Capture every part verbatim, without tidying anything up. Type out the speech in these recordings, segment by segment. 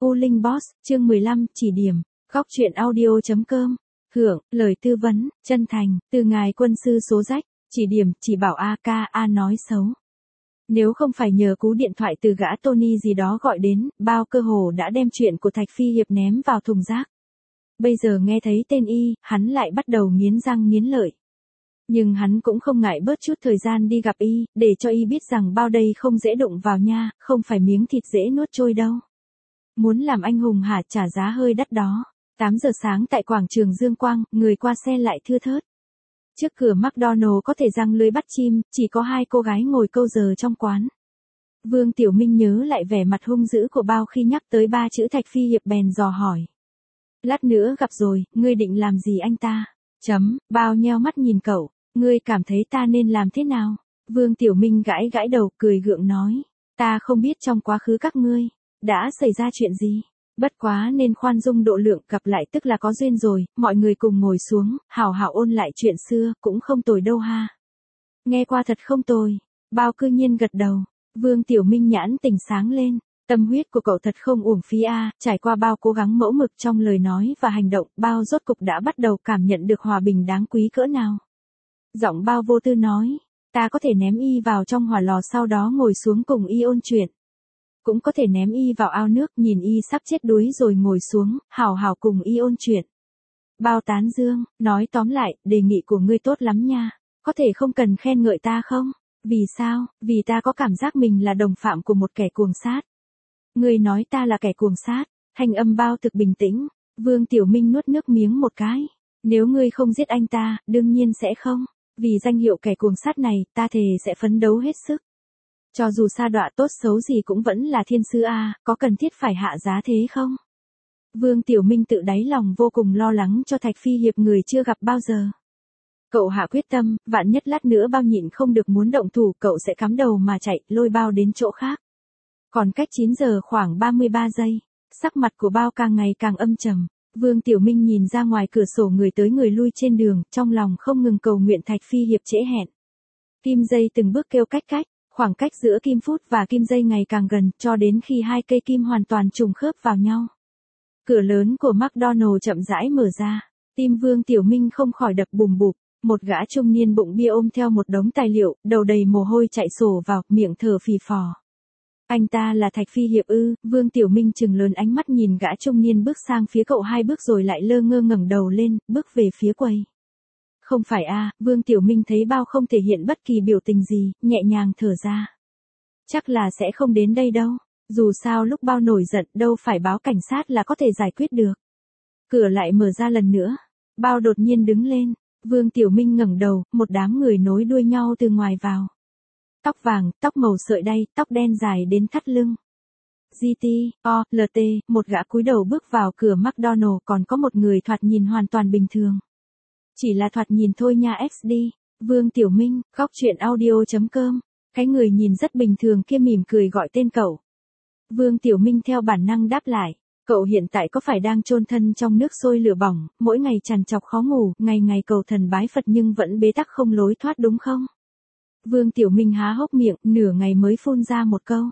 U Linh Boss, chương mười lăm, chỉ điểm, góc truyện audio chấm com. Hưởng, lời tư vấn, chân thành, từ ngài quân sư số rách, chỉ điểm, chỉ bảo a ca a nói xấu. Nếu không phải nhờ cú điện thoại từ gã Tony gì đó gọi đến, bao cơ hồ đã đem chuyện của Thạch Phi Hiệp ném vào thùng rác. Bây giờ nghe thấy tên y, hắn lại bắt đầu nghiến răng nghiến lợi. Nhưng hắn cũng không ngại bớt chút thời gian đi gặp y, để cho y biết rằng bao đây không dễ đụng vào nha, không phải miếng thịt dễ nuốt trôi đâu. Muốn làm anh hùng hả, trả giá hơi đắt đó. tám giờ sáng tại quảng trường Dương Quang, người qua xe lại thưa thớt. Trước cửa McDonald có thể giăng lưới bắt chim, chỉ có hai cô gái ngồi câu giờ trong quán. Vương Tiểu Minh nhớ lại vẻ mặt hung dữ của Bao khi nhắc tới ba chữ Thạch Phi Hiệp bèn dò hỏi. Lát nữa gặp rồi, ngươi định làm gì anh ta? Chấm, Bao nheo mắt nhìn cậu, ngươi cảm thấy ta nên làm thế nào? Vương Tiểu Minh gãi gãi đầu, cười gượng nói. Ta không biết trong quá khứ các ngươi đã xảy ra chuyện gì. Bất quá nên khoan dung độ lượng, gặp lại tức là có duyên rồi, mọi người cùng ngồi xuống, hào hào ôn lại chuyện xưa, cũng không tồi đâu ha. Nghe qua thật không tồi. Bao cư nhiên gật đầu. Vương Tiểu Minh nhãn tỉnh sáng lên. Tâm huyết của cậu thật không uổng phí a, trải qua bao cố gắng mẫu mực trong lời nói và hành động, Bao rốt cục đã bắt đầu cảm nhận được hòa bình đáng quý cỡ nào. Giọng Bao vô tư nói, ta có thể ném y vào trong hỏa lò sau đó ngồi xuống cùng y ôn chuyện. Cũng có thể ném y vào ao nước nhìn y sắp chết đuối rồi ngồi xuống, hào hào cùng y ôn chuyện. Bao tán dương, nói tóm lại, đề nghị của ngươi tốt lắm nha, có thể không cần khen ngợi ta không? Vì sao? Vì ta có cảm giác mình là đồng phạm của một kẻ cuồng sát. Ngươi nói ta là kẻ cuồng sát, thanh âm Bao thực bình tĩnh. Vương Tiểu Minh nuốt nước miếng một cái. Nếu ngươi không giết anh ta, đương nhiên sẽ không. Vì danh hiệu kẻ cuồng sát này, ta thề sẽ phấn đấu hết sức. Cho dù sa đọa tốt xấu gì cũng vẫn là thiên sư a, có cần thiết phải hạ giá thế không? Vương Tiểu Minh tự đáy lòng vô cùng lo lắng cho Thạch Phi Hiệp người chưa gặp bao giờ. Cậu hạ quyết tâm, vạn nhất lát nữa Bao nhịn không được muốn động thủ, cậu sẽ cắm đầu mà chạy, lôi Bao đến chỗ khác. Còn cách chín giờ khoảng ba mươi ba giây, sắc mặt của Bao càng ngày càng âm trầm. Vương Tiểu Minh nhìn ra ngoài cửa sổ người tới người lui trên đường, trong lòng không ngừng cầu nguyện Thạch Phi Hiệp trễ hẹn. Kim dây từng bước kêu cách cách, khoảng cách giữa kim phút và kim dây ngày càng gần, cho đến khi hai cây kim hoàn toàn trùng khớp vào nhau. Cửa lớn của McDonald chậm rãi mở ra, tim Vương Tiểu Minh không khỏi đập bùm bụp. Một gã trung niên bụng bia ôm theo một đống tài liệu, đầu đầy mồ hôi chạy sổ vào, miệng thở phì phò. Anh ta là Thạch Phi Hiệp ư? Vương Tiểu Minh trừng lớn ánh mắt nhìn gã trung niên bước sang phía cậu hai bước rồi lại lơ ngơ ngẩng đầu lên, bước về phía quầy. Không phải a, Vương Tiểu Minh thấy Bao không thể hiện bất kỳ biểu tình gì, nhẹ nhàng thở ra. Chắc là sẽ không đến đây đâu, dù sao lúc Bao nổi giận đâu phải báo cảnh sát là có thể giải quyết được. Cửa lại mở ra lần nữa, Bao đột nhiên đứng lên, Vương Tiểu Minh ngẩng đầu, một đám người nối đuôi nhau từ ngoài vào. Tóc vàng, tóc màu sợi đay, tóc đen dài đến thắt lưng. giê tê, o, lờ tê, một gã cúi đầu bước vào cửa McDonald, còn có một người thoạt nhìn hoàn toàn bình thường. Chỉ là thoạt nhìn thôi nha ích đê. Vương Tiểu Minh, góc truyện audio chấm com. Cái người nhìn rất bình thường kia mỉm cười gọi tên cậu. Vương Tiểu Minh theo bản năng đáp lại. Cậu hiện tại có phải đang chôn thân trong nước sôi lửa bỏng, mỗi ngày trằn trọc khó ngủ, ngày ngày cầu thần bái Phật nhưng vẫn bế tắc không lối thoát đúng không? Vương Tiểu Minh há hốc miệng, nửa ngày mới phun ra một câu.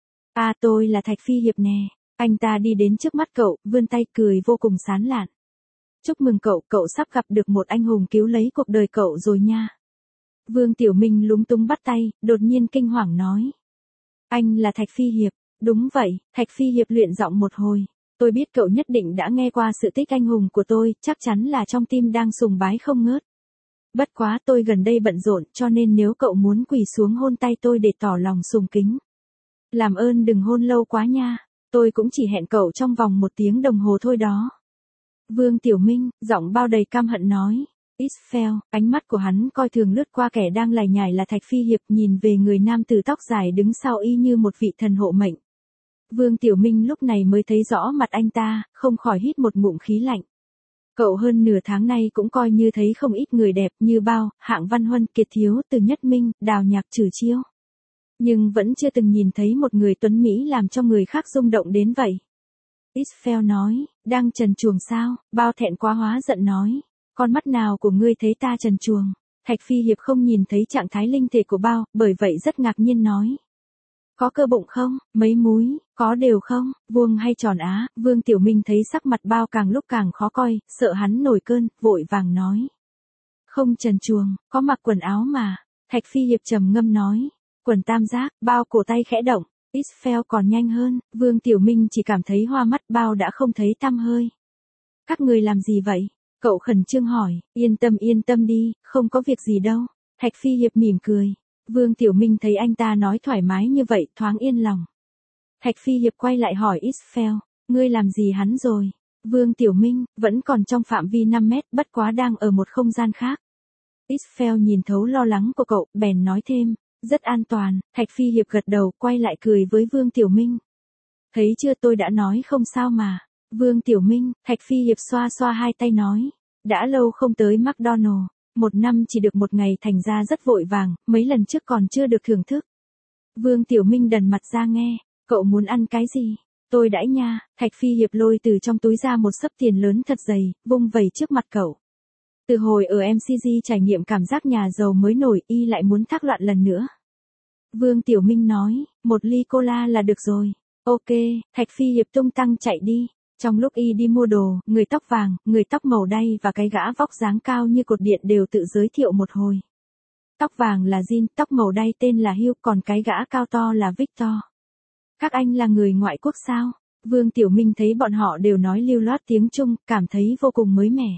À tôi là Thạch Phi Hiệp nè. Anh ta đi đến trước mắt cậu, vươn tay cười vô cùng sán lạn. Chúc mừng cậu, cậu sắp gặp được một anh hùng cứu lấy cuộc đời cậu rồi nha. Vương Tiểu Minh lúng túng bắt tay, đột nhiên kinh hoàng nói. Anh là Thạch Phi Hiệp. Đúng vậy, Thạch Phi Hiệp luyện giọng một hồi. Tôi biết cậu nhất định đã nghe qua sự tích anh hùng của tôi, chắc chắn là trong tim đang sùng bái không ngớt. Bất quá tôi gần đây bận rộn, cho nên nếu cậu muốn quỳ xuống hôn tay tôi để tỏ lòng sùng kính. Làm ơn đừng hôn lâu quá nha, tôi cũng chỉ hẹn cậu trong vòng một tiếng đồng hồ thôi đó. Vương Tiểu Minh, giọng Bao đầy căm hận nói. Isfel, ánh mắt của hắn coi thường lướt qua kẻ đang lải nhải là Thạch Phi Hiệp, nhìn về người nam tử tóc dài đứng sau y như một vị thần hộ mệnh. Vương Tiểu Minh lúc này mới thấy rõ mặt anh ta, không khỏi hít một ngụm khí lạnh. Cậu hơn nửa tháng nay cũng coi như thấy không ít người đẹp như Bao, Hạng Văn Huân, Kiệt Thiếu, Từ Nhất Minh, Đào Nhạc Trử Chiêu. Nhưng vẫn chưa từng nhìn thấy một người tuấn Mỹ làm cho người khác rung động đến vậy. Isfel nói, đang trần truồng sao? Bao thẹn quá hóa giận nói. Con mắt nào của ngươi thấy ta trần truồng? Thạch Phi Hiệp không nhìn thấy trạng thái linh thể của Bao, bởi vậy rất ngạc nhiên nói. Có cơ bụng không, mấy múi, có đều không, vuông hay tròn á, Vương Tiểu Minh thấy sắc mặt bao càng lúc càng khó coi, sợ hắn nổi cơn, vội vàng nói. Không trần truồng, có mặc quần áo mà, Thạch Phi Hiệp trầm ngâm nói, quần tam giác, bao cổ tay khẽ động, Israel còn nhanh hơn, Vương Tiểu Minh chỉ cảm thấy hoa mắt, bao đã không thấy tăm hơi. Các người làm gì vậy? Cậu khẩn trương hỏi, yên tâm yên tâm đi, không có việc gì đâu, Thạch Phi Hiệp mỉm cười. Vương Tiểu Minh thấy anh ta nói thoải mái như vậy, thoáng yên lòng. Thạch Phi Hiệp quay lại hỏi Israel, ngươi làm gì hắn rồi? Vương Tiểu Minh, vẫn còn trong phạm vi năm mét, bất quá đang ở một không gian khác. Israel nhìn thấu lo lắng của cậu, bèn nói thêm, rất an toàn. Thạch Phi Hiệp gật đầu, quay lại cười với Vương Tiểu Minh. Thấy chưa, tôi đã nói không sao mà. Vương Tiểu Minh, Thạch Phi Hiệp xoa xoa hai tay nói, đã lâu không tới McDonald. Một năm chỉ được một ngày thành ra rất vội vàng, mấy lần trước còn chưa được thưởng thức. Vương Tiểu Minh đần mặt ra nghe, cậu muốn ăn cái gì? Tôi đãi nha. Thạch Phi Hiệp lôi từ trong túi ra một xấp tiền lớn thật dày, vung vẩy trước mặt cậu. Từ hồi ở em xê giê trải nghiệm cảm giác nhà giàu mới nổi, y lại muốn thác loạn lần nữa. Vương Tiểu Minh nói, một ly cola là được rồi. Ok, Thạch Phi Hiệp tung tăng chạy đi. Trong lúc y đi mua đồ, người tóc vàng, người tóc màu đay và cái gã vóc dáng cao như cột điện đều tự giới thiệu một hồi. Tóc vàng là Jin, tóc màu đay tên là Hugh, còn cái gã cao to là Victor. Các anh là người ngoại quốc sao? Vương Tiểu Minh thấy bọn họ đều nói lưu loát tiếng Trung, cảm thấy vô cùng mới mẻ.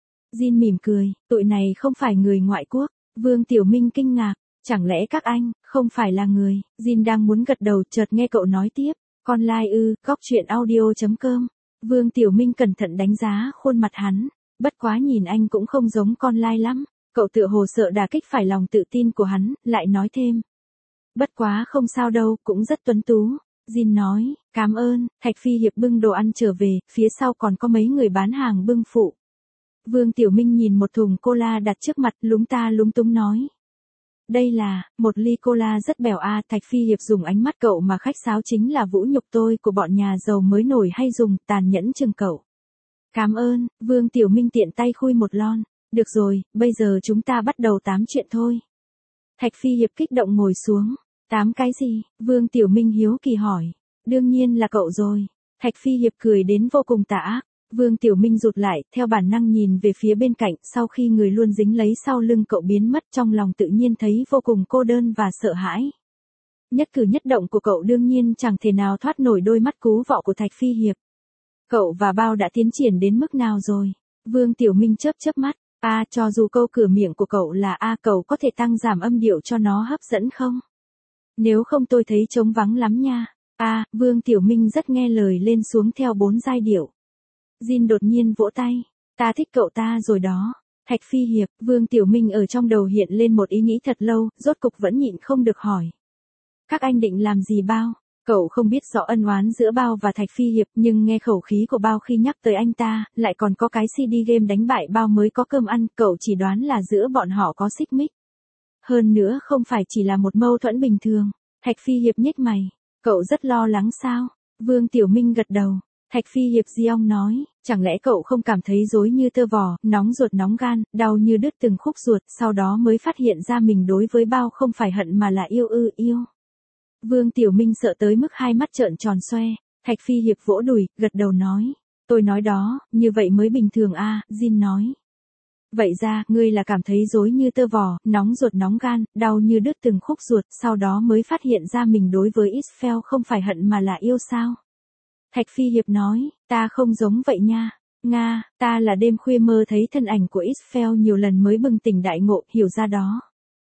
Jin mỉm cười, tụi này không phải người ngoại quốc. Vương Tiểu Minh kinh ngạc, chẳng lẽ các anh không phải là người? Jin đang muốn gật đầu, chợt nghe cậu nói tiếp, con lai ư, góc truyện audio chấm com. Vương Tiểu Minh cẩn thận đánh giá khuôn mặt hắn, bất quá nhìn anh cũng không giống con lai lắm, cậu tựa hồ sợ đả kích phải lòng tự tin của hắn, lại nói thêm. Bất quá không sao đâu, cũng rất tuấn tú. Jin nói, cảm ơn. Thạch Phi Hiệp bưng đồ ăn trở về, phía sau còn có mấy người bán hàng bưng phụ. Vương Tiểu Minh nhìn một thùng cola đặt trước mặt, lúng ta lúng túng nói. Đây là, một ly cola rất bèo a. Thạch Phi Hiệp dùng ánh mắt cậu mà khách sáo chính là vũ nhục tôi của bọn nhà giàu mới nổi hay dùng, tàn nhẫn chừng cậu. Cảm ơn. Vương Tiểu Minh tiện tay khui một lon. Được rồi, bây giờ chúng ta bắt đầu tám chuyện thôi. Thạch Phi Hiệp kích động ngồi xuống. Tám cái gì? Vương Tiểu Minh hiếu kỳ hỏi. Đương nhiên là cậu rồi. Thạch Phi Hiệp cười đến vô cùng tà ác. Vương Tiểu Minh rụt lại, theo bản năng nhìn về phía bên cạnh, sau khi người luôn dính lấy sau lưng cậu biến mất, trong lòng tự nhiên thấy vô cùng cô đơn và sợ hãi. Nhất cử nhất động của cậu đương nhiên chẳng thể nào thoát nổi đôi mắt cú vọ của Thạch Phi Hiệp. Cậu và Bao đã tiến triển đến mức nào rồi? Vương Tiểu Minh chớp chớp mắt. A, à, cho dù câu cửa miệng của cậu là A, à, cậu có thể tăng giảm âm điệu cho nó hấp dẫn không? Nếu không tôi thấy trống vắng lắm nha. A, à, Vương Tiểu Minh rất nghe lời lên xuống theo bốn giai điệu. Jin đột nhiên vỗ tay. Ta thích cậu ta rồi đó. Thạch Phi Hiệp, Vương Tiểu Minh ở trong đầu hiện lên một ý nghĩ thật lâu, rốt cục vẫn nhịn không được hỏi. Các anh định làm gì Bao? Cậu không biết rõ ân oán giữa Bao và Thạch Phi Hiệp, nhưng nghe khẩu khí của Bao khi nhắc tới anh ta, lại còn có cái xê đê game đánh bại Bao mới có cơm ăn, cậu chỉ đoán là giữa bọn họ có xích mích. Hơn nữa không phải chỉ là một mâu thuẫn bình thường. Thạch Phi Hiệp nhếch mày. Cậu rất lo lắng sao? Vương Tiểu Minh gật đầu. Thạch Phi Hiệp Diong nói, chẳng lẽ cậu không cảm thấy rối như tơ vò, nóng ruột nóng gan, đau như đứt từng khúc ruột, sau đó mới phát hiện ra mình đối với Bao không phải hận mà là yêu ư yêu. Vương Tiểu Minh sợ tới mức hai mắt trợn tròn xoe. Thạch Phi Hiệp vỗ đùi, gật đầu nói, tôi nói đó, như vậy mới bình thường a. À, Jin nói. Vậy ra, ngươi là cảm thấy rối như tơ vò, nóng ruột nóng gan, đau như đứt từng khúc ruột, sau đó mới phát hiện ra mình đối với Israel không phải hận mà là yêu sao? Thạch Phi Hiệp nói, ta không giống vậy nha. Nga, ta là đêm khuya mơ thấy thân ảnh của Israel nhiều lần mới bừng tỉnh đại ngộ, hiểu ra đó.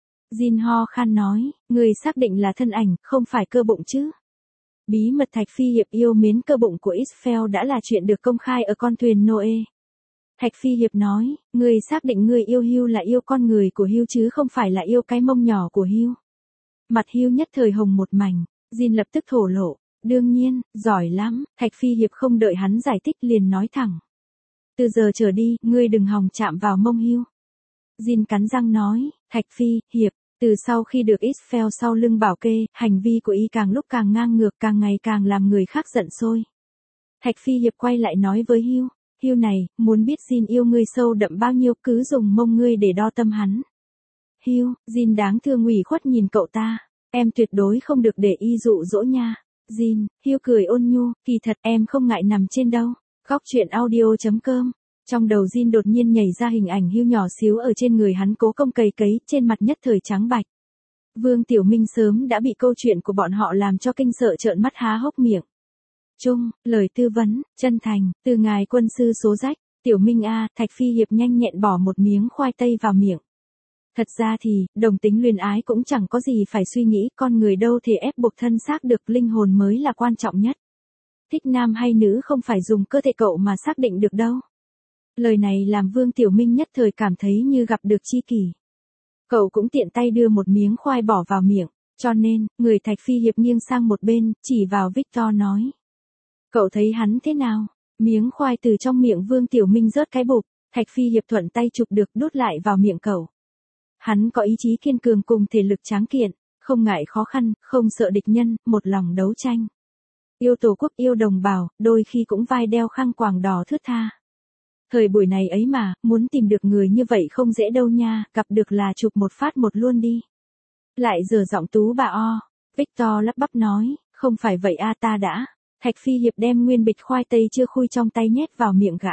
Jin ho khan nói, người xác định là thân ảnh, không phải cơ bụng chứ. Bí mật Thạch Phi Hiệp yêu mến cơ bụng của Israel đã là chuyện được công khai ở con thuyền Noe. Thạch Phi Hiệp nói, người xác định người yêu Hugh là yêu con người của Hugh chứ không phải là yêu cái mông nhỏ của Hugh. Mặt Hugh nhất thời hồng một mảnh, Jin lập tức thổ lộ. Đương nhiên, giỏi lắm. Thạch Phi Hiệp không đợi hắn giải thích liền nói thẳng. Từ giờ trở đi, ngươi đừng hòng chạm vào mông Hugh. Jin cắn răng nói, Thạch Phi Hiệp, từ sau khi được Israel sau lưng bảo kê, hành vi của y càng lúc càng ngang ngược, càng ngày càng làm người khác giận sôi. Thạch Phi Hiệp quay lại nói với Hugh, Hugh này, muốn biết Jin yêu ngươi sâu đậm bao nhiêu, cứ dùng mông ngươi để đo tâm hắn. Hugh, Jin đáng thương ủy khuất nhìn cậu ta. Em tuyệt đối không được để y dụ dỗ nha. Jin, Hugh cười ôn nhu, kỳ thật em không ngại nằm trên đâu. Góc chuyện audio.com. Trong đầu Jin đột nhiên nhảy ra hình ảnh Hugh nhỏ xíu ở trên người hắn cố công cày cấy, trên mặt nhất thời trắng bạch. Vương Tiểu Minh sớm đã bị câu chuyện của bọn họ làm cho kinh sợ trợn mắt há hốc miệng. Trung, lời tư vấn, chân thành, từ ngài quân sư số rách. Tiểu Minh a, Thạch Phi Hiệp nhanh nhẹn bỏ một miếng khoai tây vào miệng. Thật ra thì, đồng tính luyến ái cũng chẳng có gì phải suy nghĩ, con người đâu thể ép buộc thân xác được, linh hồn mới là quan trọng nhất. Thích nam hay nữ không phải dùng cơ thể cậu mà xác định được đâu. Lời này làm Vương Tiểu Minh nhất thời cảm thấy như gặp được tri kỷ. Cậu cũng tiện tay đưa một miếng khoai bỏ vào miệng, cho nên, người Thạch Phi Hiệp nghiêng sang một bên, chỉ vào Victor nói. Cậu thấy hắn thế nào? Miếng khoai từ trong miệng Vương Tiểu Minh rớt cái bụp, Thạch Phi Hiệp thuận tay chụp được đút lại vào miệng cậu. Hắn có ý chí kiên cường cùng thể lực tráng kiện, không ngại khó khăn, không sợ địch nhân, một lòng đấu tranh. Yêu tổ quốc yêu đồng bào, đôi khi cũng vai đeo khăn quàng đỏ thướt tha. Thời buổi này ấy mà, muốn tìm được người như vậy không dễ đâu nha, gặp được là chụp một phát một luôn đi. Lại giờ giọng tú bà o, Victor lắp bắp nói, không phải vậy a ta đã. Thạch Phi Hiệp đem nguyên bịch khoai tây chưa khui trong tay nhét vào miệng gã.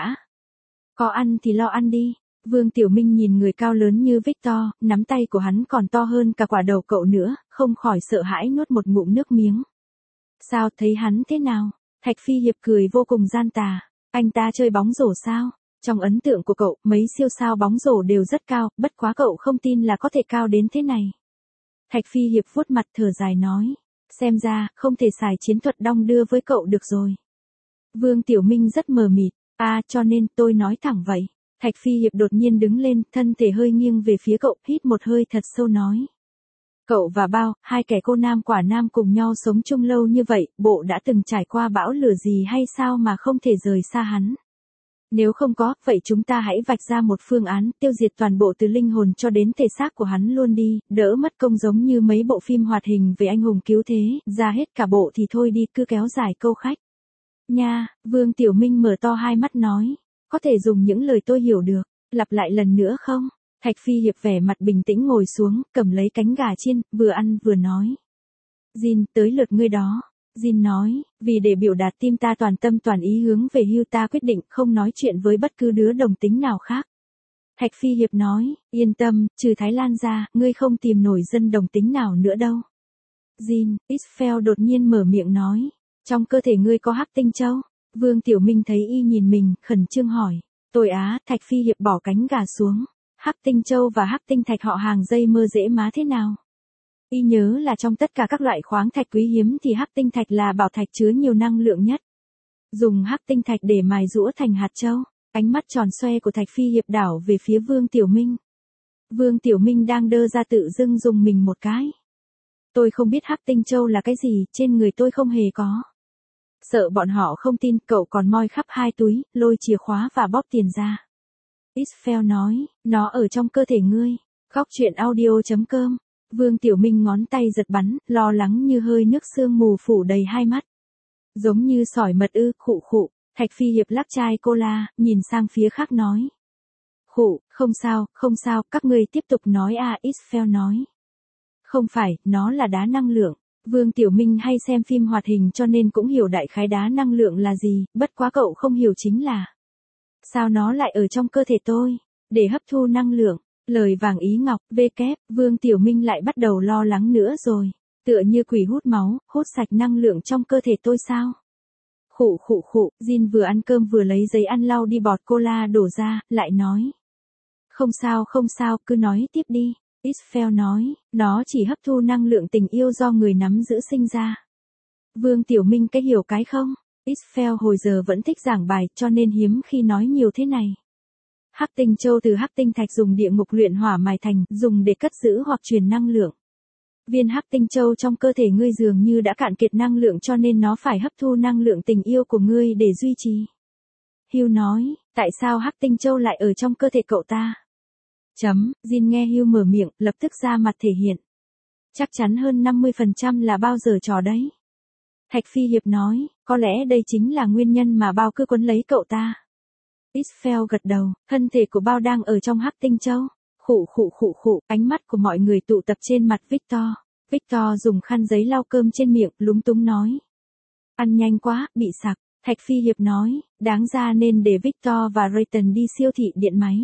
Có ăn thì lo ăn đi. Vương Tiểu Minh nhìn người cao lớn như Victor, nắm tay của hắn còn to hơn cả quả đầu cậu nữa, không khỏi sợ hãi nuốt một ngụm nước miếng. Sao, thấy hắn thế nào? Thạch Phi Hiệp cười vô cùng gian tà. Anh ta chơi bóng rổ sao? Trong ấn tượng của cậu, mấy siêu sao bóng rổ đều rất cao, bất quá cậu không tin là có thể cao đến thế này. Thạch Phi Hiệp vuốt mặt thở dài nói. Xem ra, không thể xài chiến thuật đong đưa với cậu được rồi. Vương Tiểu Minh rất mờ mịt. À, cho nên tôi nói thẳng vậy. Thạch Phi Hiệp đột nhiên đứng lên, thân thể hơi nghiêng về phía cậu, hít một hơi thật sâu nói. Cậu và Bao, hai kẻ cô nam quả nam cùng nhau sống chung lâu như vậy, bộ đã từng trải qua bão lửa gì hay sao mà không thể rời xa hắn. Nếu không có, vậy chúng ta hãy vạch ra một phương án, tiêu diệt toàn bộ từ linh hồn cho đến thể xác của hắn luôn đi, đỡ mất công giống như mấy bộ phim hoạt hình về anh hùng cứu thế, ra hết cả bộ thì thôi đi, cứ kéo dài câu khách. Nha, Vương Tiểu Minh mở to hai mắt nói, có thể dùng những lời tôi hiểu được, lặp lại lần nữa không? Thạch Phi Hiệp vẻ mặt bình tĩnh ngồi xuống, cầm lấy cánh gà chiên, vừa ăn vừa nói. Jin, tới lượt ngươi đó. Jin nói, vì để biểu đạt tim ta toàn tâm toàn ý hướng về Hugh ta quyết định không nói chuyện với bất cứ đứa đồng tính nào khác. Thạch Phi Hiệp nói, yên tâm, trừ Thái Lan ra, ngươi không tìm nổi dân đồng tính nào nữa đâu. Jin, Israel đột nhiên mở miệng nói, trong cơ thể ngươi có hắc tinh châu. Vương Tiểu Minh thấy y nhìn mình, khẩn trương hỏi, tôi á, Thạch Phi Hiệp bỏ cánh gà xuống. Hắc tinh châu và hắc tinh thạch họ hàng dây mơ dễ má thế nào? Y nhớ là trong tất cả các loại khoáng thạch quý hiếm thì hắc tinh thạch là bảo thạch chứa nhiều năng lượng nhất. Dùng hắc tinh thạch để mài giũa thành hạt châu. Ánh mắt tròn xoe của Thạch Phi Hiệp đảo về phía Vương Tiểu Minh. Vương Tiểu Minh đang đơ ra tự dưng dùng mình một cái. Tôi không biết hắc tinh châu là cái gì, trên người tôi không hề có. Sợ bọn họ không tin, cậu còn moi khắp hai túi, lôi chìa khóa và bóp tiền ra. Israel nói, nó ở trong cơ thể ngươi. Góc chuyện audio.com. Vương Tiểu Minh ngón tay giật bắn, lo lắng như hơi nước sương mù phủ đầy hai mắt. Giống như sỏi mật ư, khụ khụ. Thạch Phi Hiệp lắc chai cola, nhìn sang phía khác nói. Khụ, không sao, không sao, các ngươi tiếp tục nói à, Israel nói. Không phải, nó là đá năng lượng. Vương Tiểu Minh hay xem phim hoạt hình cho nên cũng hiểu đại khái đá năng lượng là gì, bất quá cậu không hiểu chính là. Sao nó lại ở trong cơ thể tôi? Để hấp thu năng lượng. Lời vàng ý ngọc, vê kép, Vương Tiểu Minh lại bắt đầu lo lắng nữa rồi. Tựa như quỷ hút máu, hút sạch năng lượng trong cơ thể tôi sao? Khụ khụ khụ, Jin vừa ăn cơm vừa lấy giấy ăn lau đi bọt cola đổ ra, lại nói. Không sao không sao, cứ nói tiếp đi. Israel nói, nó chỉ hấp thu năng lượng tình yêu do người nắm giữ sinh ra. Vương Tiểu Minh cái hiểu cái không? Israel hồi giờ vẫn thích giảng bài cho nên hiếm khi nói nhiều thế này. Hắc tinh châu từ hắc tinh thạch dùng địa ngục luyện hỏa mài thành, dùng để cất giữ hoặc truyền năng lượng. Viên hắc tinh châu trong cơ thể ngươi dường như đã cạn kiệt năng lượng cho nên nó phải hấp thu năng lượng tình yêu của ngươi để duy trì. Hugh nói, tại sao hắc tinh châu lại ở trong cơ thể cậu ta? Chấm, Jin nghe Hugh mở miệng, lập tức ra mặt thể hiện. Chắc chắn hơn năm mươi phần trăm là bao giờ trò đấy. Thạch Phi Hiệp nói, có lẽ đây chính là nguyên nhân mà Bao cứ quấn lấy cậu ta. Israel gật đầu, thân thể của Bao đang ở trong hắc tinh châu. Khụ khụ khụ khụ, ánh mắt của mọi người tụ tập trên mặt Victor. Victor dùng khăn giấy lau cơm trên miệng, lúng túng nói. Ăn nhanh quá, bị sặc. Thạch Phi Hiệp nói, đáng ra nên để Victor và Rayton đi siêu thị điện máy.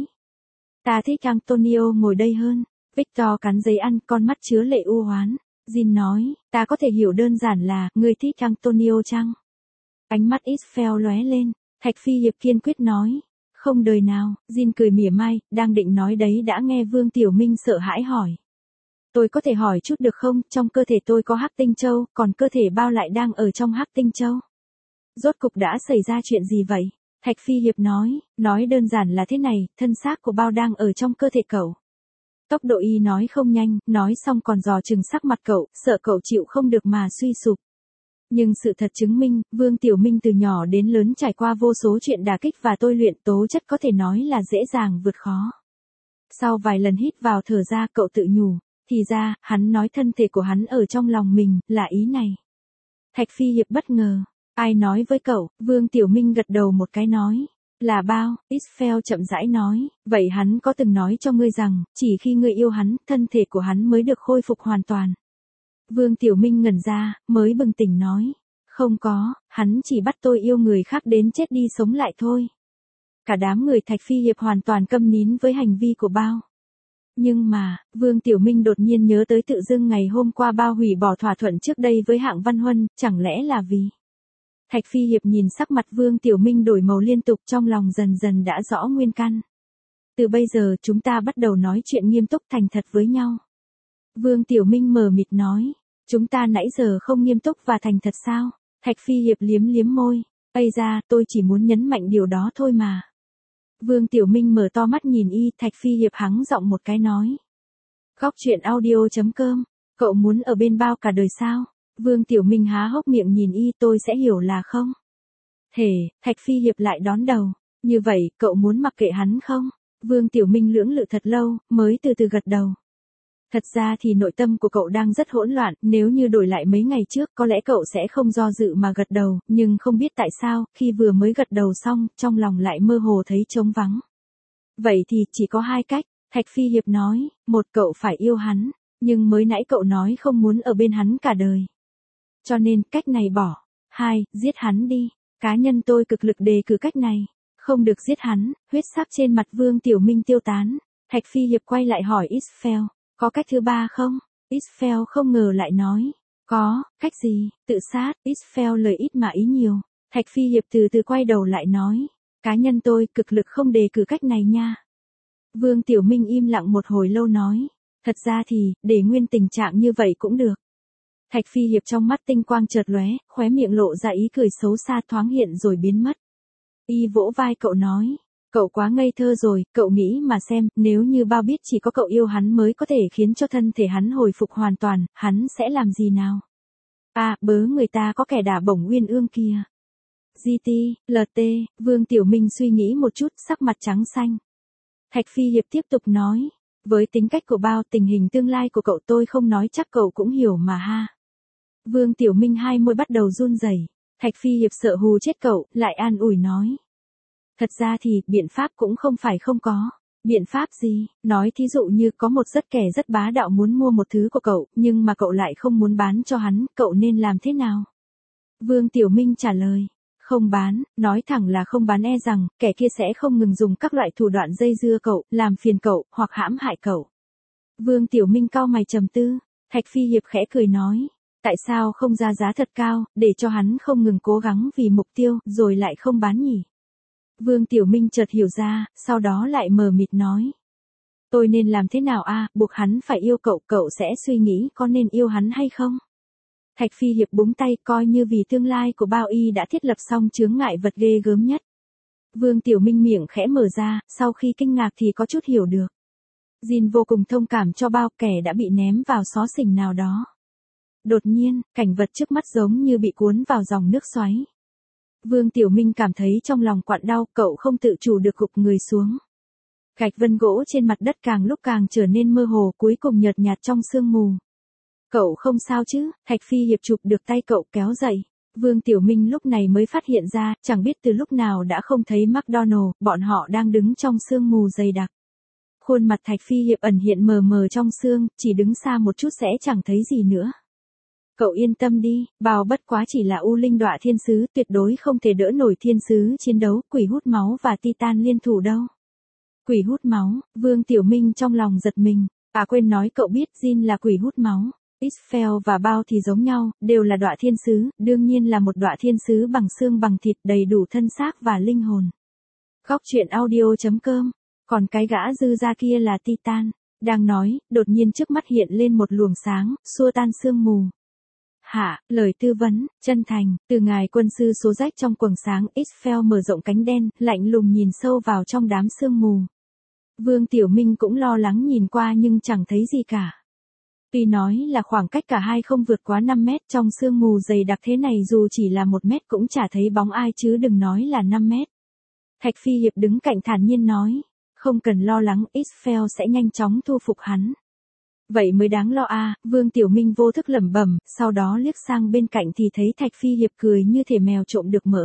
Ta thích Antonio ngồi đây hơn. Victor cắn giấy ăn, con mắt chứa lệ u hoán. Jean nói, ta có thể hiểu đơn giản là, ngươi thích Antonio chăng? Ánh mắt Isfel lóe lên. Thạch Phi Hiệp kiên quyết nói. Không đời nào. Jean cười mỉa mai, đang định nói đấy đã nghe Vương Tiểu Minh sợ hãi hỏi. Tôi có thể hỏi chút được không, trong cơ thể tôi có hắc tinh châu, còn cơ thể bao lại đang ở trong hắc tinh châu? Rốt cục đã xảy ra chuyện gì vậy? Thạch Phi Hiệp nói, nói đơn giản là thế này, thân xác của bao đang ở trong cơ thể cậu. Tốc độ y nói không nhanh, nói xong còn dò chừng sắc mặt cậu, sợ cậu chịu không được mà suy sụp. Nhưng sự thật chứng minh, Vương Tiểu Minh từ nhỏ đến lớn trải qua vô số chuyện đả kích và tôi luyện tố chất có thể nói là dễ dàng vượt khó. Sau vài lần hít vào thở ra cậu tự nhủ, thì ra, hắn nói thân thể của hắn ở trong lòng mình, là ý này. Thạch Phi Hiệp bất ngờ. Ai nói với cậu? Vương Tiểu Minh gật đầu một cái nói. Là bao? Isfel chậm rãi nói. Vậy hắn có từng nói cho ngươi rằng, chỉ khi ngươi yêu hắn, thân thể của hắn mới được khôi phục hoàn toàn. Vương Tiểu Minh ngẩn ra, mới bừng tỉnh nói. Không có, hắn chỉ bắt tôi yêu người khác đến chết đi sống lại thôi. Cả đám người Thạch Phi Hiệp hoàn toàn câm nín với hành vi của bao. Nhưng mà, Vương Tiểu Minh đột nhiên nhớ tới tự dưng ngày hôm qua bao hủy bỏ thỏa thuận trước đây với Hạng Văn Huân, chẳng lẽ là vì... Thạch Phi Hiệp nhìn sắc mặt Vương Tiểu Minh đổi màu liên tục trong lòng dần dần đã rõ nguyên căn. Từ bây giờ chúng ta bắt đầu nói chuyện nghiêm túc thành thật với nhau. Vương Tiểu Minh mờ mịt nói, chúng ta nãy giờ không nghiêm túc và thành thật sao? Thạch Phi Hiệp liếm liếm môi, ây ra tôi chỉ muốn nhấn mạnh điều đó thôi mà. Vương Tiểu Minh mở to mắt nhìn y, Thạch Phi Hiệp hắng giọng một cái nói. Góc chuyện audio chấm com, cậu muốn ở bên bao cả đời sao? Vương Tiểu Minh há hốc miệng nhìn y, tôi sẽ hiểu là không? Thể, Thạch Phi Hiệp lại đón đầu. Như vậy, cậu muốn mặc kệ hắn không? Vương Tiểu Minh lưỡng lự thật lâu, mới từ từ gật đầu. Thật ra thì nội tâm của cậu đang rất hỗn loạn, nếu như đổi lại mấy ngày trước có lẽ cậu sẽ không do dự mà gật đầu, nhưng không biết tại sao, khi vừa mới gật đầu xong, trong lòng lại mơ hồ thấy trống vắng. Vậy thì chỉ có hai cách, Thạch Phi Hiệp nói, một cậu phải yêu hắn, nhưng mới nãy cậu nói không muốn ở bên hắn cả đời. Cho nên cách này bỏ. Hai, giết hắn đi. Cá nhân tôi cực lực đề cử cách này. Không được giết hắn, huyết sắc trên mặt Vương Tiểu Minh tiêu tán. Thạch Phi Hiệp quay lại hỏi Isfel, có cách thứ ba không? Isfel không ngờ lại nói, có, cách gì? Tự sát. Isfel lời ít mà ý nhiều. Thạch Phi Hiệp từ từ quay đầu lại nói, cá nhân tôi cực lực không đề cử cách này nha. Vương Tiểu Minh im lặng một hồi lâu nói, thật ra thì, để nguyên tình trạng như vậy cũng được. Thạch Phi Hiệp trong mắt tinh quang chợt lóe, khóe miệng lộ ra ý cười xấu xa thoáng hiện rồi biến mất. Y vỗ vai cậu nói, cậu quá ngây thơ rồi, cậu nghĩ mà xem, nếu như bao biết chỉ có cậu yêu hắn mới có thể khiến cho thân thể hắn hồi phục hoàn toàn, hắn sẽ làm gì nào? À, bớ người ta có kẻ đả bổng Uyên Ương kìa. giê tê, lờ tê, Vương Tiểu Minh suy nghĩ một chút, sắc mặt trắng xanh. Thạch Phi Hiệp tiếp tục nói, với tính cách của bao tình hình tương lai của cậu tôi không nói chắc cậu cũng hiểu mà ha. Vương Tiểu Minh hai môi bắt đầu run rẩy. Thạch Phi Hiệp sợ hù chết cậu, lại an ủi nói. Thật ra thì, biện pháp cũng không phải không có. Biện pháp gì? Nói thí dụ như có một rất kẻ rất bá đạo muốn mua một thứ của cậu, nhưng mà cậu lại không muốn bán cho hắn, cậu nên làm thế nào? Vương Tiểu Minh trả lời. Không bán, nói thẳng là không bán e rằng, kẻ kia sẽ không ngừng dùng các loại thủ đoạn dây dưa cậu, làm phiền cậu, hoặc hãm hại cậu. Vương Tiểu Minh cau mày trầm tư. Thạch Phi Hiệp khẽ cười nói. Tại sao không ra giá thật cao, để cho hắn không ngừng cố gắng vì mục tiêu, rồi lại không bán nhỉ? Vương Tiểu Minh chợt hiểu ra, sau đó lại mờ mịt nói. Tôi nên làm thế nào a? Buộc hắn phải yêu cậu, cậu sẽ suy nghĩ có nên yêu hắn hay không? Thạch Phi Hiệp búng tay coi như vì tương lai của bao y đã thiết lập xong chướng ngại vật ghê gớm nhất. Vương Tiểu Minh miệng khẽ mở ra, sau khi kinh ngạc thì có chút hiểu được. Jin vô cùng thông cảm cho bao kẻ đã bị ném vào xó xỉnh nào đó. Đột nhiên, cảnh vật trước mắt giống như bị cuốn vào dòng nước xoáy. Vương Tiểu Minh cảm thấy trong lòng quặn đau, cậu không tự chủ được gục người xuống. Gạch vân gỗ trên mặt đất càng lúc càng trở nên mơ hồ, cuối cùng nhợt nhạt trong sương mù. Cậu không sao chứ? Thạch Phi Hiệp chụp được tay cậu kéo dậy. Vương Tiểu Minh lúc này mới phát hiện ra, chẳng biết từ lúc nào đã không thấy McDonald, bọn họ đang đứng trong sương mù dày đặc. Khuôn mặt Thạch Phi Hiệp ẩn hiện mờ mờ trong sương, chỉ đứng xa một chút sẽ chẳng thấy gì nữa. Cậu yên tâm đi, Bao bất quá chỉ là U Linh Đọa Thiên Sứ, tuyệt đối không thể đỡ nổi thiên sứ chiến đấu, quỷ hút máu và Titan liên thủ đâu. Quỷ hút máu, Vương Tiểu Minh trong lòng giật mình, à quên nói cậu biết Jin là quỷ hút máu. Israel và Bao thì giống nhau, đều là đọa thiên sứ, đương nhiên là một đọa thiên sứ bằng xương bằng thịt, đầy đủ thân xác và linh hồn. Góc truyện audio.com, còn cái gã dư ra kia là Titan. Đang nói, đột nhiên trước mắt hiện lên một luồng sáng, xua tan sương mù. Hạ, lời tư vấn, chân thành, từ ngài quân sư số rách trong quầng sáng. Israel mở rộng cánh đen, lạnh lùng nhìn sâu vào trong đám sương mù. Vương Tiểu Minh cũng lo lắng nhìn qua nhưng chẳng thấy gì cả. Tuy nói là khoảng cách cả hai không vượt quá năm mét, trong sương mù dày đặc thế này dù chỉ là một mét cũng chả thấy bóng ai chứ đừng nói là năm mét. Thạch Phi Hiệp đứng cạnh thản nhiên nói, không cần lo lắng, Israel sẽ nhanh chóng thu phục hắn. Vậy mới đáng lo à, Vương Tiểu Minh vô thức lẩm bẩm, sau đó liếc sang bên cạnh thì thấy Thạch Phi Hiệp cười như thể mèo trộm được mỡ.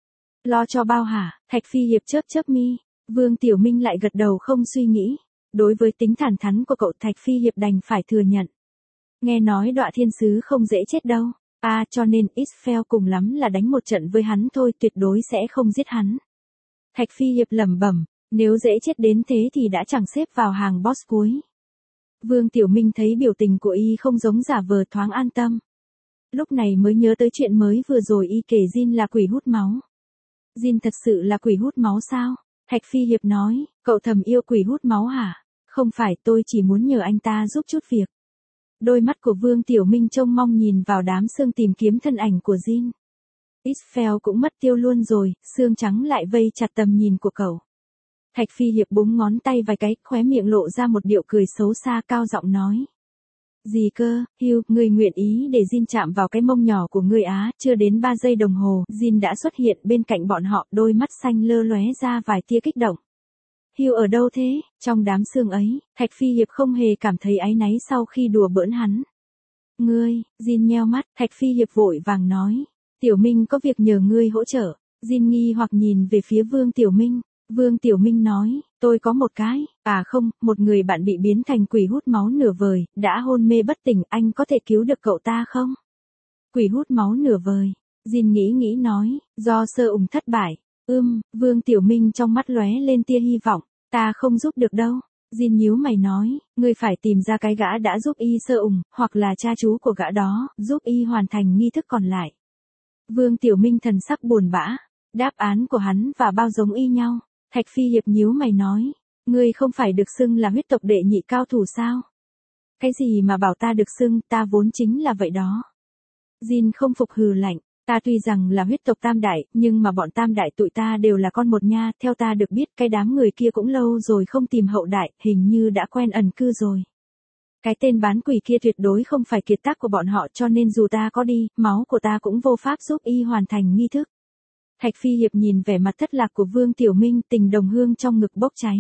Lo cho Bao hả? Thạch Phi Hiệp chớp chớp mi, Vương Tiểu Minh lại gật đầu không suy nghĩ. Đối với tính thẳng thắn của cậu, Thạch Phi Hiệp đành phải thừa nhận. Nghe nói đọa thiên sứ không dễ chết đâu. À cho nên Israel cùng lắm là đánh một trận với hắn thôi, tuyệt đối sẽ không giết hắn. Thạch Phi Hiệp lẩm bẩm, nếu dễ chết đến thế thì đã chẳng xếp vào hàng boss cuối. Vương Tiểu Minh thấy biểu tình của y không giống giả vờ, thoáng an tâm. Lúc này mới nhớ tới chuyện mới vừa rồi y kể Jin là quỷ hút máu. Jin thật sự là quỷ hút máu sao? Thạch Phi Hiệp nói, cậu thầm yêu quỷ hút máu hả? Không phải, tôi chỉ muốn nhờ anh ta giúp chút việc. Đôi mắt của Vương Tiểu Minh trông mong nhìn vào đám sương tìm kiếm thân ảnh của Jin. Israel cũng mất tiêu luôn rồi, sương trắng lại vây chặt tầm nhìn của cậu. Thạch Phi Hiệp búng ngón tay vài cái, khóe miệng lộ ra một điệu cười xấu xa, cao giọng nói. Gì cơ, Hugh, ngươi nguyện ý để Jin chạm vào cái mông nhỏ của ngươi á? Chưa đến ba giây đồng hồ, Jin đã xuất hiện bên cạnh bọn họ, đôi mắt xanh lơ lóe ra vài tia kích động. Hugh ở đâu thế? Trong đám sương ấy, Thạch Phi Hiệp không hề cảm thấy áy náy sau khi đùa bỡn hắn. Ngươi, Jin nheo mắt, Thạch Phi Hiệp vội vàng nói. Tiểu Minh có việc nhờ ngươi hỗ trợ. Jin nghi hoặc nhìn về phía Vương Tiểu Minh. Vương Tiểu Minh nói, tôi có một cái, à không, một người bạn bị biến thành quỷ hút máu nửa vời, đã hôn mê bất tỉnh, anh có thể cứu được cậu ta không? Quỷ hút máu nửa vời, Jin nghĩ nghĩ nói, do sơ ủng thất bại. Ưm, Vương Tiểu Minh trong mắt lóe lên tia hy vọng, ta không giúp được đâu. Jin nhíu mày nói, ngươi phải tìm ra cái gã đã giúp y sơ ủng, hoặc là cha chú của gã đó, giúp y hoàn thành nghi thức còn lại. Vương Tiểu Minh thần sắc buồn bã, đáp án của hắn và Bao giống y nhau. Thạch Phi Hiệp nhíu mày nói, ngươi không phải được xưng là huyết tộc đệ nhị cao thủ sao? Cái gì mà bảo ta được xưng, ta vốn chính là vậy đó. Jin không phục hừ lạnh, ta tuy rằng là huyết tộc tam đại, nhưng mà bọn tam đại tụi ta đều là con một nha, theo ta được biết cái đám người kia cũng lâu rồi không tìm hậu đại, hình như đã quen ẩn cư rồi. Cái tên bán quỷ kia tuyệt đối không phải kiệt tác của bọn họ, cho nên dù ta có đi, máu của ta cũng vô pháp giúp y hoàn thành nghi thức. Thạch Phi Hiệp nhìn vẻ mặt thất lạc của Vương Tiểu Minh, tình đồng hương trong ngực bốc cháy.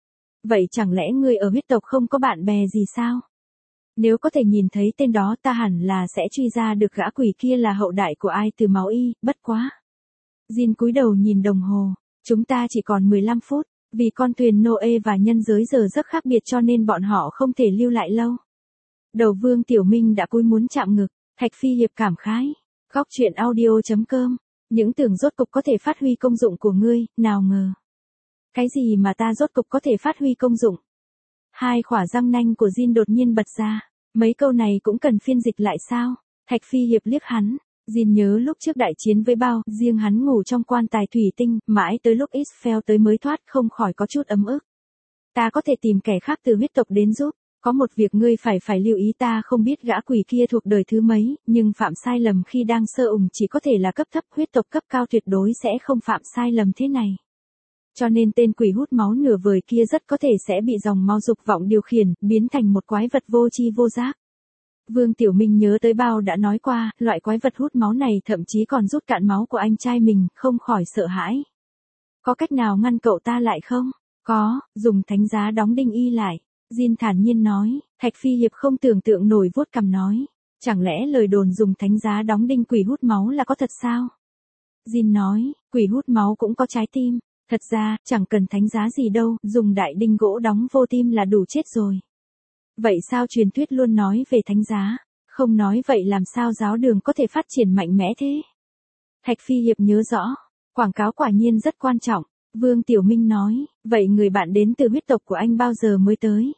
Vậy chẳng lẽ ngươi ở huyết tộc không có bạn bè gì sao? Nếu có thể nhìn thấy tên đó ta hẳn là sẽ truy ra được gã quỷ kia là hậu đại của ai từ máu y, bất quá. Jin cúi đầu nhìn đồng hồ, chúng ta chỉ còn mười lăm phút, vì con thuyền Noe và nhân giới giờ rất khác biệt cho nên bọn họ không thể lưu lại lâu. Đầu Vương Tiểu Minh đã cúi muốn chạm ngực, Thạch Phi Hiệp cảm khái. Góc truyện audio.com, những tưởng rốt cục có thể phát huy công dụng của ngươi, nào ngờ. Cái gì mà ta rốt cục có thể phát huy công dụng? Hai khỏa răng nanh của Jin đột nhiên bật ra, mấy câu này cũng cần phiên dịch lại sao? Thạch Phi Hiệp liếc hắn, Jin nhớ lúc trước đại chiến với Bao, riêng hắn ngủ trong quan tài thủy tinh, mãi tới lúc Israel tới mới thoát, không khỏi có chút ấm ức. Ta có thể tìm kẻ khác từ huyết tộc đến giúp, có một việc ngươi phải phải lưu ý, ta không biết gã quỷ kia thuộc đời thứ mấy, nhưng phạm sai lầm khi đang sơ ủng chỉ có thể là cấp thấp, huyết tộc cấp cao tuyệt đối sẽ không phạm sai lầm thế này. Cho nên tên quỷ hút máu nửa vời kia rất có thể sẽ bị dòng máu dục vọng điều khiển, biến thành một quái vật vô tri vô giác. Vương Tiểu Minh nhớ tới Bao đã nói qua, loại quái vật hút máu này thậm chí còn rút cạn máu của anh trai mình, không khỏi sợ hãi. Có cách nào ngăn cậu ta lại không? Có, dùng thánh giá đóng đinh y lại. Jin thản nhiên nói, Thạch Phi Hiệp không tưởng tượng nổi vuốt cằm nói. Chẳng lẽ lời đồn dùng thánh giá đóng đinh quỷ hút máu là có thật sao? Jin nói, quỷ hút máu cũng có trái tim. Thật ra, chẳng cần thánh giá gì đâu, dùng đại đinh gỗ đóng vô tim là đủ chết rồi. Vậy sao truyền thuyết luôn nói về thánh giá? Không nói vậy làm sao giáo đường có thể phát triển mạnh mẽ thế? Thạch Phi Hiệp nhớ rõ, quảng cáo quả nhiên rất quan trọng. Vương Tiểu Minh nói, vậy người bạn đến từ huyết tộc của anh bao giờ mới tới?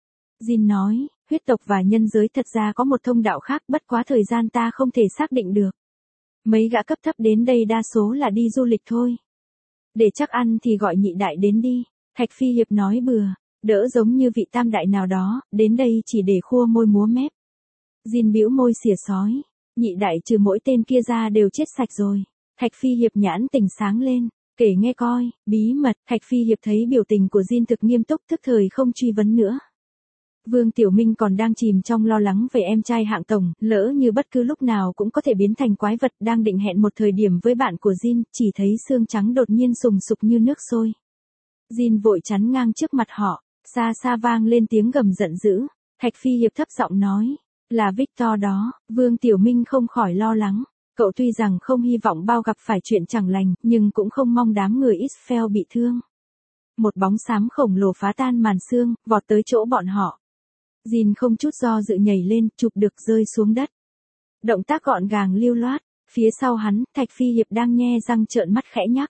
Jin nói, huyết tộc và nhân giới thật ra có một thông đạo khác, bất quá thời gian ta không thể xác định được. Mấy gã cấp thấp đến đây đa số là đi du lịch thôi. Để chắc ăn thì gọi nhị đại đến đi. Thạch Phi Hiệp nói bừa, đỡ giống như vị tam đại nào đó, đến đây chỉ để khua môi múa mép. Jin bĩu môi xỉa sói, nhị đại trừ mỗi tên kia ra đều chết sạch rồi. Thạch Phi Hiệp nhãn tỉnh sáng lên, kể nghe coi, bí mật. Thạch Phi Hiệp thấy biểu tình của Jin thực nghiêm túc, tức thời không truy vấn nữa. Vương Tiểu Minh còn đang chìm trong lo lắng về em trai hạng tổng, lỡ như bất cứ lúc nào cũng có thể biến thành quái vật, đang định hẹn một thời điểm với bạn của Jin, chỉ thấy xương trắng đột nhiên sùng sục như nước sôi. Jin vội chắn ngang trước mặt họ, xa xa vang lên tiếng gầm giận dữ. Thạch Phi Hiệp thấp giọng nói, là Victor đó. Vương Tiểu Minh không khỏi lo lắng. Cậu tuy rằng không hy vọng Bao gặp phải chuyện chẳng lành, nhưng cũng không mong đám người Israel bị thương. Một bóng xám khổng lồ phá tan màn sương, vọt tới chỗ bọn họ. Jin không chút do dự nhảy lên, chụp được rơi xuống đất. Động tác gọn gàng lưu loát, phía sau hắn, Thạch Phi Hiệp đang nhe răng trợn mắt khẽ nhắc.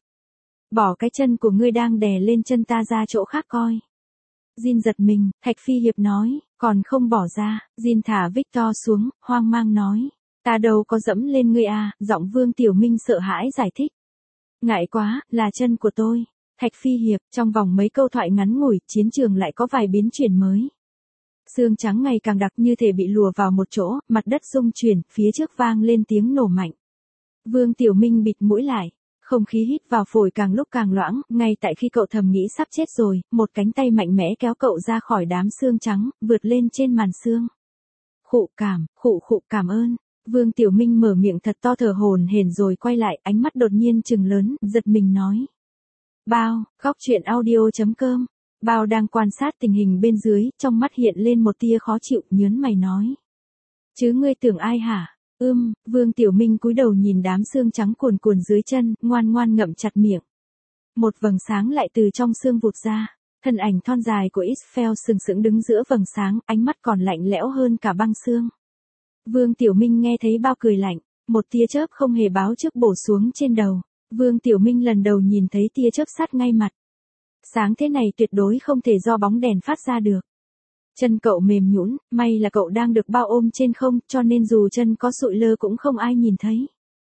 Bỏ cái chân của ngươi đang đè lên chân ta ra chỗ khác coi. Jin giật mình, Thạch Phi Hiệp nói, còn không bỏ ra. Jin thả Victor xuống, hoang mang nói. Ta đâu có dẫm lên ngươi à, giọng Vương Tiểu Minh sợ hãi giải thích. Ngại quá, là chân của tôi. Thạch Phi Hiệp, trong vòng mấy câu thoại ngắn ngủi, chiến trường lại có vài biến chuyển mới. Sương trắng ngày càng đặc như thể bị lùa vào một chỗ, mặt đất rung chuyển, phía trước vang lên tiếng nổ mạnh. Vương Tiểu Minh bịt mũi lại, không khí hít vào phổi càng lúc càng loãng, ngay tại khi cậu thầm nghĩ sắp chết rồi, một cánh tay mạnh mẽ kéo cậu ra khỏi đám sương trắng, vượt lên trên màn sương. Khụ cảm, khụ khụ cảm ơn. Vương Tiểu Minh mở miệng thật to thở hổn hển rồi quay lại, ánh mắt đột nhiên trừng lớn, giật mình nói. Bao, góc truyện audio chấm com. Bao đang quan sát tình hình bên dưới, trong mắt hiện lên một tia khó chịu, nhớn mày nói. Chứ ngươi tưởng ai hả? Ưm, Vương Tiểu Minh cúi đầu nhìn đám xương trắng cuồn cuồn dưới chân, ngoan ngoan ngậm chặt miệng. Một vầng sáng lại từ trong xương vụt ra, thân ảnh thon dài của Israel sừng sững đứng giữa vầng sáng, ánh mắt còn lạnh lẽo hơn cả băng xương. Vương Tiểu Minh nghe thấy Bao cười lạnh, một tia chớp không hề báo trước bổ xuống trên đầu. Vương Tiểu Minh lần đầu nhìn thấy tia chớp sát ngay mặt. Sáng thế này tuyệt đối không thể do bóng đèn phát ra được. Chân cậu mềm nhũn, may là cậu đang được Bao ôm trên không, cho nên dù chân có sụi lơ cũng không ai nhìn thấy.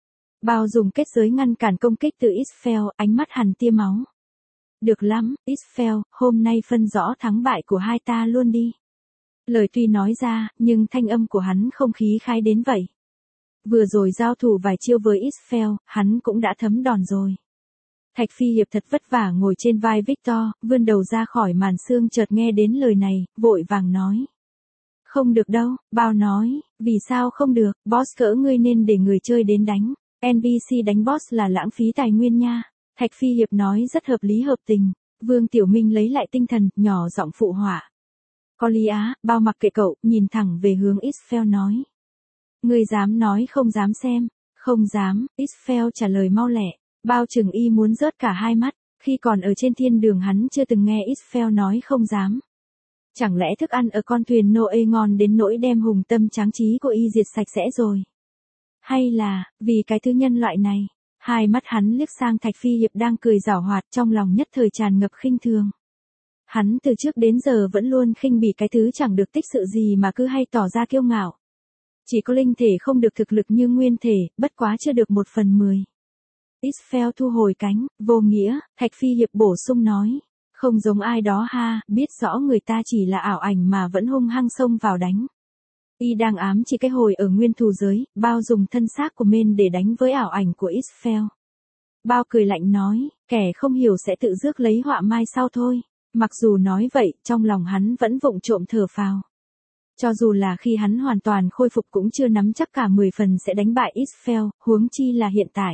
Bao dùng kết giới ngăn cản công kích từ Israel, ánh mắt hằn tia máu. Được lắm, Israel, hôm nay phân rõ thắng bại của hai ta luôn đi. Lời tuy nói ra, nhưng thanh âm của hắn không khí khai đến vậy. Vừa rồi giao thủ vài chiêu với Israel, hắn cũng đã thấm đòn rồi. Thạch Phi Hiệp thật vất vả ngồi trên vai Victor, vươn đầu ra khỏi màn sương, chợt nghe đến lời này, vội vàng nói. Không được đâu. Bao nói, vì sao không được, boss cỡ ngươi nên để người chơi đến đánh, en pê xê đánh boss là lãng phí tài nguyên nha. Thạch Phi Hiệp nói rất hợp lý hợp tình. Vương Tiểu Minh lấy lại tinh thần, nhỏ giọng phụ họa. Có lý á. Bao mặc kệ cậu, nhìn thẳng về hướng Israel nói. Ngươi dám nói không dám xem. Không dám. Israel trả lời mau lẹ. Bao Trừng Y muốn rớt cả hai mắt, khi còn ở trên thiên đường hắn chưa từng nghe Israel nói không dám. Chẳng lẽ thức ăn ở con thuyền Noe ngon đến nỗi đem hùng tâm tráng trí của y diệt sạch sẽ rồi? Hay là, vì cái thứ nhân loại này? Hai mắt hắn liếc sang Thạch Phi Hiệp đang cười giảo hoạt, trong lòng nhất thời tràn ngập khinh thường. Hắn từ trước đến giờ vẫn luôn khinh bỉ cái thứ chẳng được tích sự gì mà cứ hay tỏ ra kiêu ngạo. Chỉ có linh thể không được thực lực như nguyên thể, bất quá chưa được một phần mười. Israel thu hồi cánh, vô nghĩa. Thạch Phi Hiệp bổ sung nói. Không giống ai đó ha, biết rõ người ta chỉ là ảo ảnh mà vẫn hung hăng xông vào đánh. Y đang ám chỉ cái hồi ở nguyên thù giới, Bao dùng thân xác của mình để đánh với ảo ảnh của Israel. Bao cười lạnh nói, kẻ không hiểu sẽ tự rước lấy họa mai sau thôi. Mặc dù nói vậy, trong lòng hắn vẫn vụng trộm thở phào. Cho dù là khi hắn hoàn toàn khôi phục cũng chưa nắm chắc cả mười phần sẽ đánh bại Israel, huống chi là hiện tại.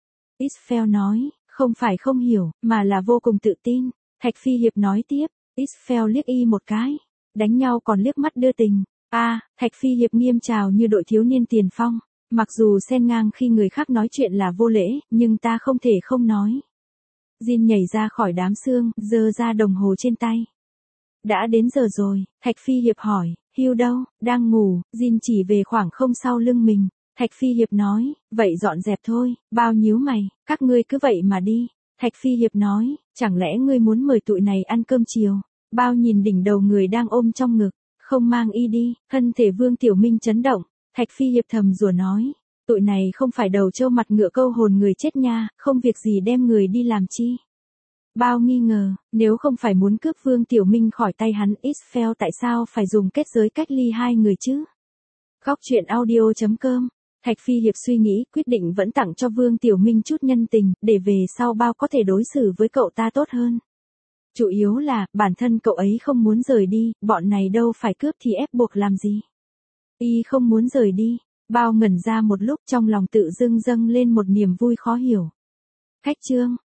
Israel nói, không phải không hiểu, mà là vô cùng tự tin. Thạch Phi Hiệp nói tiếp, Israel liếc y một cái, đánh nhau còn liếc mắt đưa tình. A, à, Thạch Phi Hiệp nghiêm chào như đội thiếu niên tiền phong, mặc dù xen ngang khi người khác nói chuyện là vô lễ, nhưng ta không thể không nói. Jin nhảy ra khỏi đám sương, giơ ra đồng hồ trên tay. Đã đến giờ rồi, Thạch Phi Hiệp hỏi, Hưu đâu, đang ngủ, Jin chỉ về khoảng không sau lưng mình. Thạch Phi Hiệp nói, vậy dọn dẹp thôi, Bao nhíu mày, các ngươi cứ vậy mà đi. Thạch Phi Hiệp nói, chẳng lẽ ngươi muốn mời tụi này ăn cơm chiều? Bao nhìn đỉnh đầu người đang ôm trong ngực, không mang y đi, thân thể Vương Tiểu Minh chấn động. Thạch Phi Hiệp thầm rủa nói, tụi này không phải đầu trâu mặt ngựa câu hồn người chết nha, không việc gì đem người đi làm chi. Bao nghi ngờ, nếu không phải muốn cướp Vương Tiểu Minh khỏi tay hắn Isfel tại sao phải dùng kết giới cách ly hai người chứ? Góc truyện audio chấm com. Thạch Phi Hiệp suy nghĩ, quyết định vẫn tặng cho Vương Tiểu Minh chút nhân tình, để về sau Bao có thể đối xử với cậu ta tốt hơn. Chủ yếu là, bản thân cậu ấy không muốn rời đi, bọn này đâu phải cướp thì ép buộc làm gì. Y không muốn rời đi. Bao ngẩn ra một lúc, trong lòng tự dưng dâng lên một niềm vui khó hiểu. Khách trương,